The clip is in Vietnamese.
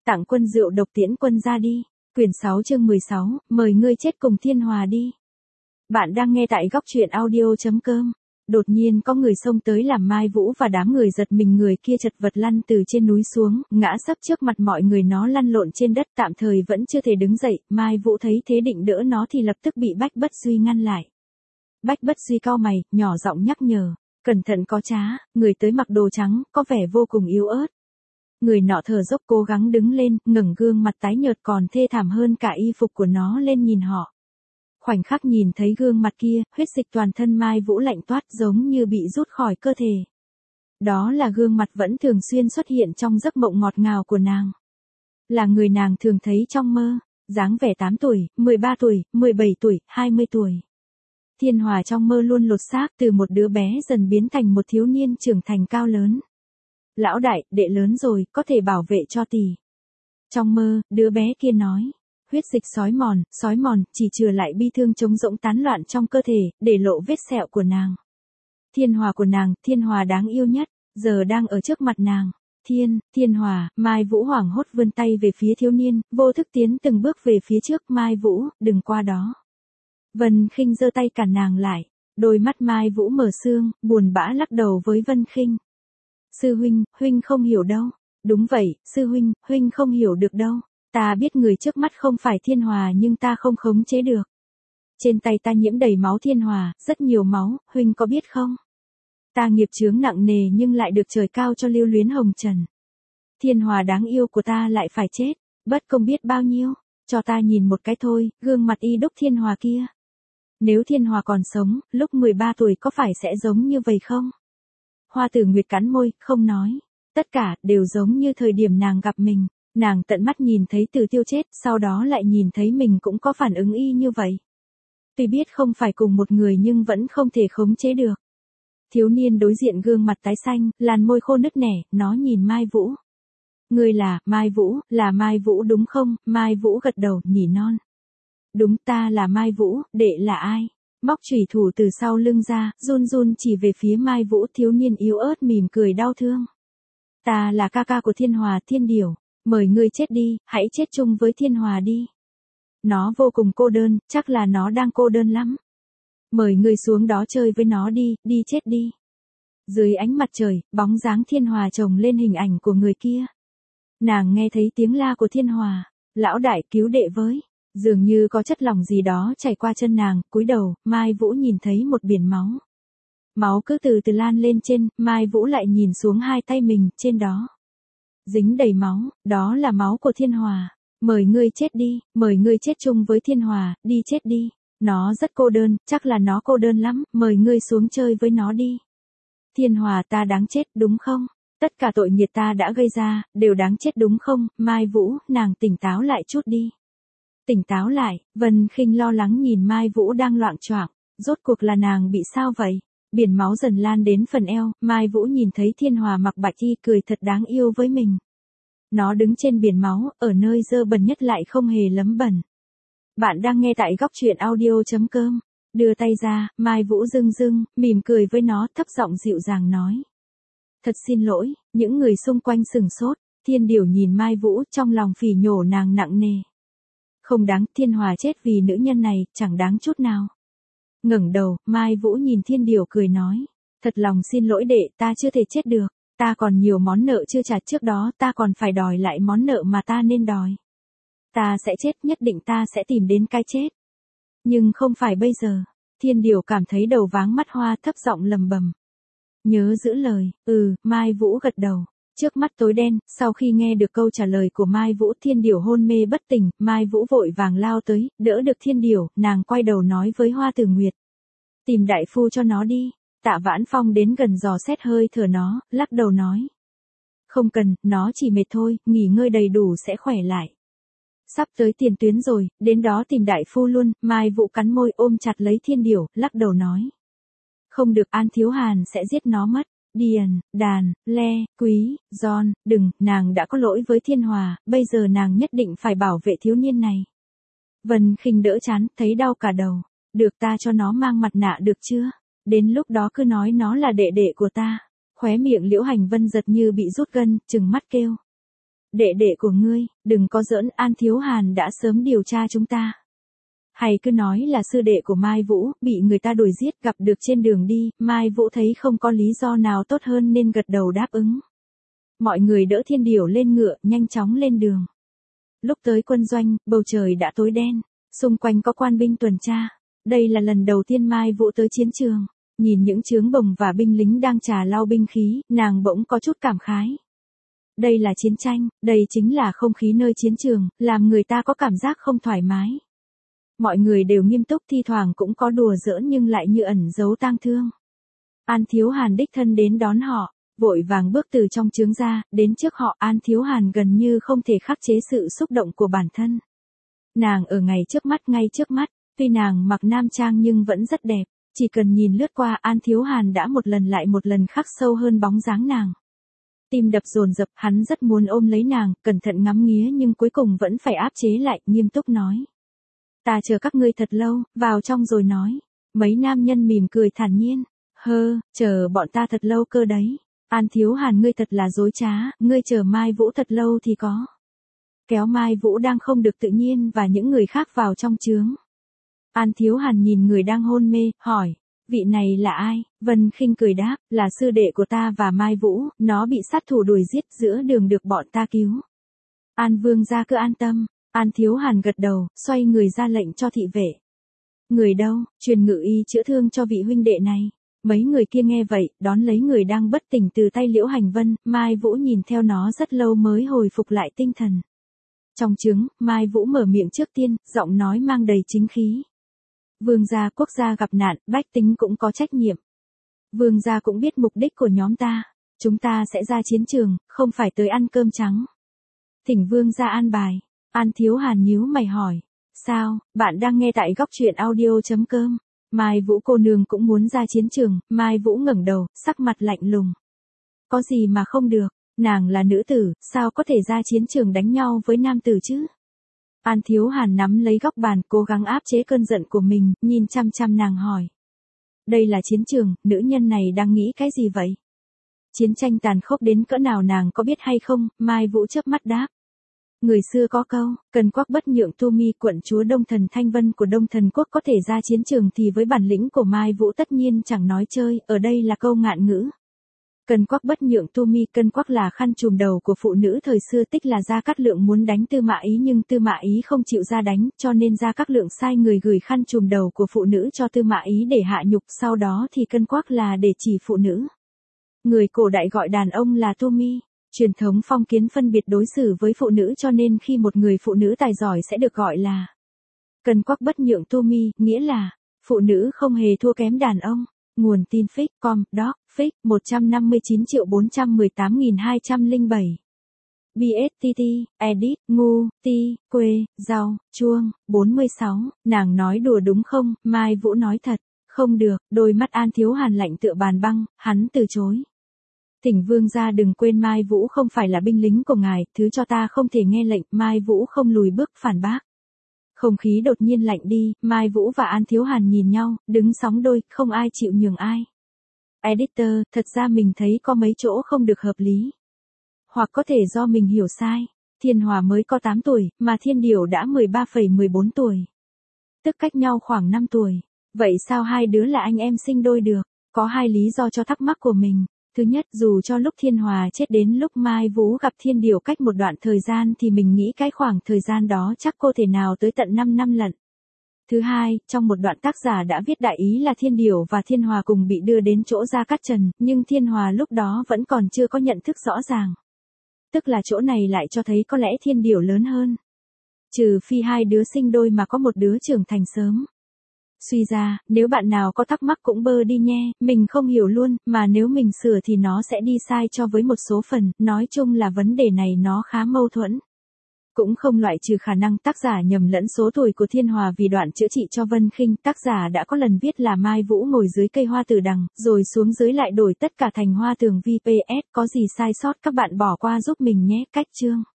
Tặng quân rượu độc tiễn quân ra đi. Quyển 6 chương 16, mời ngươi chết cùng Thiên Hòa đi. Bạn đang nghe tại góc truyện audio.com. Đột nhiên có người xông tới làm Mai Vũ và đám người giật mình, người kia chật vật lăn từ trên núi xuống, ngã sấp trước mặt mọi người, nó lăn lộn trên đất tạm thời vẫn chưa thể đứng dậy. Mai Vũ thấy thế định đỡ nó thì lập tức bị Bách Bất Duy ngăn lại. Bách Bất Duy cau mày, nhỏ giọng nhắc nhở, cẩn thận có trá, người tới mặc đồ trắng, có vẻ vô cùng yếu ớt. Người nọ thở dốc cố gắng đứng lên, ngẩng gương mặt tái nhợt còn thê thảm hơn cả y phục của nó lên nhìn họ. Khoảnh khắc nhìn thấy gương mặt kia, huyết dịch toàn thân Mai Vũ lạnh toát giống như bị rút khỏi cơ thể. Đó là gương mặt vẫn thường xuyên xuất hiện trong giấc mộng ngọt ngào của nàng. Là người nàng thường thấy trong mơ, dáng vẻ 8 tuổi, 13 tuổi, 17 tuổi, 20 tuổi. Thiên Hòa trong mơ luôn lột xác từ một đứa bé dần biến thành một thiếu niên trưởng thành cao lớn. Lão đại, đệ lớn rồi, có thể bảo vệ cho tỷ. Trong mơ, đứa bé kia nói. Huyết dịch sói mòn, chỉ chừa lại bi thương trống rỗng tán loạn trong cơ thể, để lộ vết sẹo của nàng. Thiên Hòa của nàng, Thiên Hòa đáng yêu nhất, giờ đang ở trước mặt nàng. Thiên Hòa, Mai Vũ hoảng hốt vươn tay về phía thiếu niên, vô thức tiến từng bước về phía trước. Mai Vũ, đừng qua đó. Vân Khinh giơ tay cản nàng lại. Đôi mắt Mai Vũ mở sương, buồn bã lắc đầu với Vân Khinh. Sư huynh, huynh không hiểu đâu. Đúng vậy, sư huynh, huynh không hiểu được đâu. Ta biết người trước mắt không phải Thiên Hòa nhưng ta không khống chế được. Trên tay ta nhiễm đầy máu Thiên Hòa, rất nhiều máu, huynh có biết không? Ta nghiệp chướng nặng nề nhưng lại được trời cao cho lưu luyến hồng trần. Thiên Hòa đáng yêu của ta lại phải chết, bất công biết bao nhiêu. Cho ta nhìn một cái thôi, gương mặt y đúc Thiên Hòa kia. Nếu Thiên Hòa còn sống, lúc 13 tuổi có phải sẽ giống như vậy không? Hoa Tử Nguyệt cắn môi, không nói. Tất cả đều giống như thời điểm nàng gặp mình. Nàng tận mắt nhìn thấy Từ Tiêu chết, sau đó lại nhìn thấy mình cũng có phản ứng y như vậy. Tuy biết không phải cùng một người nhưng vẫn không thể khống chế được. Thiếu niên đối diện gương mặt tái xanh, làn môi khô nứt nẻ, nó nhìn Mai Vũ. Ngươi là Mai Vũ đúng không? Mai Vũ gật đầu, nhỉ non. Đúng, ta là Mai Vũ, đệ là ai? Móc chủy thủ từ sau lưng ra, run run chỉ về phía Mai Vũ. Thiếu niên yếu ớt mỉm cười đau thương. Ta là ca ca của Thiên Hòa, Thiên Điểu. Mời ngươi chết đi, hãy chết chung với Thiên Hòa đi. Nó vô cùng cô đơn, chắc là nó đang cô đơn lắm. Mời ngươi xuống đó chơi với nó đi, đi chết đi. Dưới ánh mặt trời, bóng dáng Thiên Hòa chồng lên hình ảnh của người kia. Nàng nghe thấy tiếng la của Thiên Hòa. Lão đại, cứu đệ với. Dường như có chất lỏng gì đó chảy qua chân nàng, cúi đầu, Mai Vũ nhìn thấy một biển máu. Máu cứ từ từ lan lên trên, Mai Vũ lại nhìn xuống hai tay mình, trên đó dính đầy máu, đó là máu của Thiên Hòa. Mời ngươi chết đi, mời ngươi chết chung với Thiên Hòa, đi chết đi. Nó rất cô đơn, chắc là nó cô đơn lắm, mời ngươi xuống chơi với nó đi. Thiên Hòa, ta đáng chết đúng không? Tất cả tội nghiệp ta đã gây ra, đều đáng chết đúng không? Mai Vũ, nàng tỉnh táo lại chút đi. Tỉnh táo lại, Vân Khinh lo lắng nhìn Mai Vũ đang loạng choạng, rốt cuộc là nàng bị sao vậy? Biển máu dần lan đến phần eo, Mai Vũ nhìn thấy Thiên Hòa mặc bạch y cười thật đáng yêu với mình. Nó đứng trên biển máu, ở nơi dơ bẩn nhất lại không hề lấm bẩn. Bạn đang nghe tại góc truyện audio.com. Đưa tay ra, Mai Vũ dưng, mỉm cười với nó, thấp giọng dịu dàng nói. Thật xin lỗi, những người xung quanh sửng sốt. Thiên Điểu nhìn Mai Vũ, trong lòng phỉ nhổ nàng nặng nề. Không đáng, Thiên Hòa chết vì nữ nhân này, chẳng đáng chút nào. Ngẩng đầu, Mai Vũ nhìn Thiên Điểu cười nói. Thật lòng xin lỗi đệ, ta chưa thể chết được. Ta còn nhiều món nợ chưa trả, trước đó ta còn phải đòi lại món nợ mà ta nên đòi. Ta sẽ chết, nhất định ta sẽ tìm đến cái chết. Nhưng không phải bây giờ. Thiên Điểu cảm thấy đầu váng mắt hoa, thấp giọng lầm bầm. Nhớ giữ lời, Mai Vũ gật đầu. Trước mắt tối đen, sau khi nghe được câu trả lời của Mai Vũ, Thiên Điểu hôn mê bất tỉnh, Mai Vũ vội vàng lao tới, đỡ được Thiên Điểu, nàng quay đầu nói với Hoa Tử Nguyệt. Tìm đại phu cho nó đi. Tạ Vãn Phong đến gần dò xét hơi thở nó, lắc đầu nói. Không cần, nó chỉ mệt thôi, nghỉ ngơi đầy đủ sẽ khỏe lại. Sắp tới tiền tuyến rồi, đến đó tìm đại phu luôn. Mai Vũ cắn môi ôm chặt lấy Thiên Điểu, lắc đầu nói. Không được, An Thiếu Hàn sẽ giết nó mất. Điền, Đàn, Le, Quý, John, đừng, nàng đã có lỗi với Thiên Hòa, bây giờ nàng nhất định phải bảo vệ thiếu niên này. Vân Khinh đỡ chán, thấy đau cả đầu. Được, ta cho nó mang mặt nạ được chưa? Đến lúc đó cứ nói nó là đệ đệ của ta. Khóe miệng Liễu Hành Vân giật như bị rút gân, trừng mắt kêu. Đệ đệ của ngươi, đừng có giỡn, An Thiếu Hàn đã sớm điều tra chúng ta. Hay cứ nói là sư đệ của Mai Vũ, bị người ta đuổi giết gặp được trên đường đi, Mai Vũ thấy không có lý do nào tốt hơn nên gật đầu đáp ứng. Mọi người đỡ Thiên Điểu lên ngựa, nhanh chóng lên đường. Lúc tới quân doanh, bầu trời đã tối đen, xung quanh có quan binh tuần tra. Đây là lần đầu tiên Mai Vũ tới chiến trường. Nhìn những trướng bồng và binh lính đang trà lau binh khí, nàng bỗng có chút cảm khái. Đây là chiến tranh, đây chính là không khí nơi chiến trường, làm người ta có cảm giác không thoải mái. Mọi người đều nghiêm túc, thi thoảng cũng có đùa giỡn nhưng lại như ẩn giấu tang thương. An Thiếu Hàn đích thân đến đón họ, vội vàng bước từ trong trướng ra, đến trước họ. An Thiếu Hàn gần như không thể khắc chế sự xúc động của bản thân. Nàng ở ngay trước mắt, tuy nàng mặc nam trang nhưng vẫn rất đẹp, chỉ cần nhìn lướt qua An Thiếu Hàn đã một lần lại một lần khắc sâu hơn bóng dáng nàng. Tim đập dồn dập, hắn rất muốn ôm lấy nàng, cẩn thận ngắm nghía nhưng cuối cùng vẫn phải áp chế lại, nghiêm túc nói. Ta chờ các ngươi thật lâu, vào trong rồi nói. Mấy nam nhân mỉm cười thản nhiên. Chờ bọn ta thật lâu cơ đấy. An Thiếu Hàn ngươi thật là dối trá, ngươi chờ Mai Vũ thật lâu thì có. Kéo Mai Vũ đang không được tự nhiên và những người khác vào trong trướng. An Thiếu Hàn nhìn người đang hôn mê, hỏi. Vị này là ai? Vân Khinh cười đáp, là sư đệ của ta và Mai Vũ, nó bị sát thủ đuổi giết giữa đường được bọn ta cứu. An Vương gia cứ an tâm. An Thiếu Hàn gật đầu, xoay người ra lệnh cho thị vệ. Người đâu, truyền ngự y chữa thương cho vị huynh đệ này. Mấy người kia nghe vậy, đón lấy người đang bất tỉnh từ tay Liễu Hành Vân, Mai Vũ nhìn theo nó rất lâu mới hồi phục lại tinh thần. Trong trướng, Mai Vũ mở miệng trước tiên, giọng nói mang đầy chính khí. Vương gia quốc gia gặp nạn, bách tính cũng có trách nhiệm. Vương gia cũng biết mục đích của nhóm ta. Chúng ta sẽ ra chiến trường, không phải tới ăn cơm trắng. Thỉnh vương gia an bài. An Thiếu Hàn nhíu mày hỏi. Sao, bạn đang nghe tại góc truyện audio.com. Mai Vũ cô nương cũng muốn ra chiến trường. Mai Vũ ngẩng đầu, sắc mặt lạnh lùng. Có gì mà không được, nàng là nữ tử, sao có thể ra chiến trường đánh nhau với nam tử chứ? An Thiếu Hàn nắm lấy góc bàn, cố gắng áp chế cơn giận của mình, nhìn chăm chăm nàng hỏi. Đây là chiến trường, nữ nhân này đang nghĩ cái gì vậy? Chiến tranh tàn khốc đến cỡ nào nàng có biết hay không? Mai Vũ chớp mắt đáp. Người xưa có câu, cần quắc bất nhượng tu mi, quận chúa Đông Thần Thanh Vân của Đông Thần Quốc có thể ra chiến trường thì với bản lĩnh của Mai Vũ tất nhiên chẳng nói chơi, ở đây là câu ngạn ngữ. Cần quắc bất nhượng tu mi, cân quắc là khăn trùm đầu của phụ nữ thời xưa, tích là Gia Cát Lượng muốn đánh Tư Mã Ý nhưng Tư Mã Ý không chịu ra đánh, cho nên Gia Cát Lượng sai người gửi khăn trùm đầu của phụ nữ cho Tư Mã Ý để hạ nhục, sau đó thì cân quắc là để chỉ phụ nữ. Người cổ đại gọi đàn ông là tu mi. Truyền thống phong kiến phân biệt đối xử với phụ nữ cho nên khi một người phụ nữ tài giỏi sẽ được gọi là cần quắc bất nhượng tu mi, nghĩa là phụ nữ không hề thua kém đàn ông. Nguồn tin fic.com, doc, fic, 159.418.207. BSTT, edit, ngu, ti, quê, rau, chuông, 46, nàng nói đùa đúng không? Mai Vũ nói thật, không được, đôi mắt An Thiếu Hàn lạnh tựa bàn băng, hắn từ chối. Thỉnh vương gia đừng quên Mai Vũ không phải là binh lính của ngài, thứ cho ta không thể nghe lệnh. Mai Vũ không lùi bước phản bác. Không khí đột nhiên lạnh đi, Mai Vũ và An Thiếu Hàn nhìn nhau, đứng sóng đôi, không ai chịu nhường ai. Editor, thật ra mình thấy có mấy chỗ không được hợp lý. Hoặc có thể do mình hiểu sai. Thiên Hòa mới có 8 tuổi, mà Thiên Điểu đã 13,14 tuổi. Tức cách nhau khoảng 5 tuổi. Vậy sao hai đứa là anh em sinh đôi được? Có hai lý do cho thắc mắc của mình. Thứ nhất, dù cho lúc Thiên Hòa chết đến lúc Mai Vũ gặp Thiên Điểu cách một đoạn thời gian thì mình nghĩ cái khoảng thời gian đó chắc cô thể nào tới tận 5 năm lận. Thứ hai, trong một đoạn tác giả đã viết đại ý là Thiên Điểu và Thiên Hòa cùng bị đưa đến chỗ Gia Cát Trần, nhưng Thiên Hòa lúc đó vẫn còn chưa có nhận thức rõ ràng. Tức là chỗ này lại cho thấy có lẽ Thiên Điểu lớn hơn. Trừ phi hai đứa sinh đôi mà có một đứa trưởng thành sớm. Suy ra, nếu bạn nào có thắc mắc cũng bơ đi nhé, mình không hiểu luôn, mà nếu mình sửa thì nó sẽ đi sai cho với một số phần, nói chung là vấn đề này nó khá mâu thuẫn. Cũng không loại trừ khả năng tác giả nhầm lẫn số tuổi của Thiên Hòa vì đoạn chữa trị cho Vân Khinh, tác giả đã có lần viết là Mai Vũ ngồi dưới cây hoa tử đằng, rồi xuống dưới lại đổi tất cả thành hoa tường VPS, có gì sai sót các bạn bỏ qua giúp mình nhé, cách chương.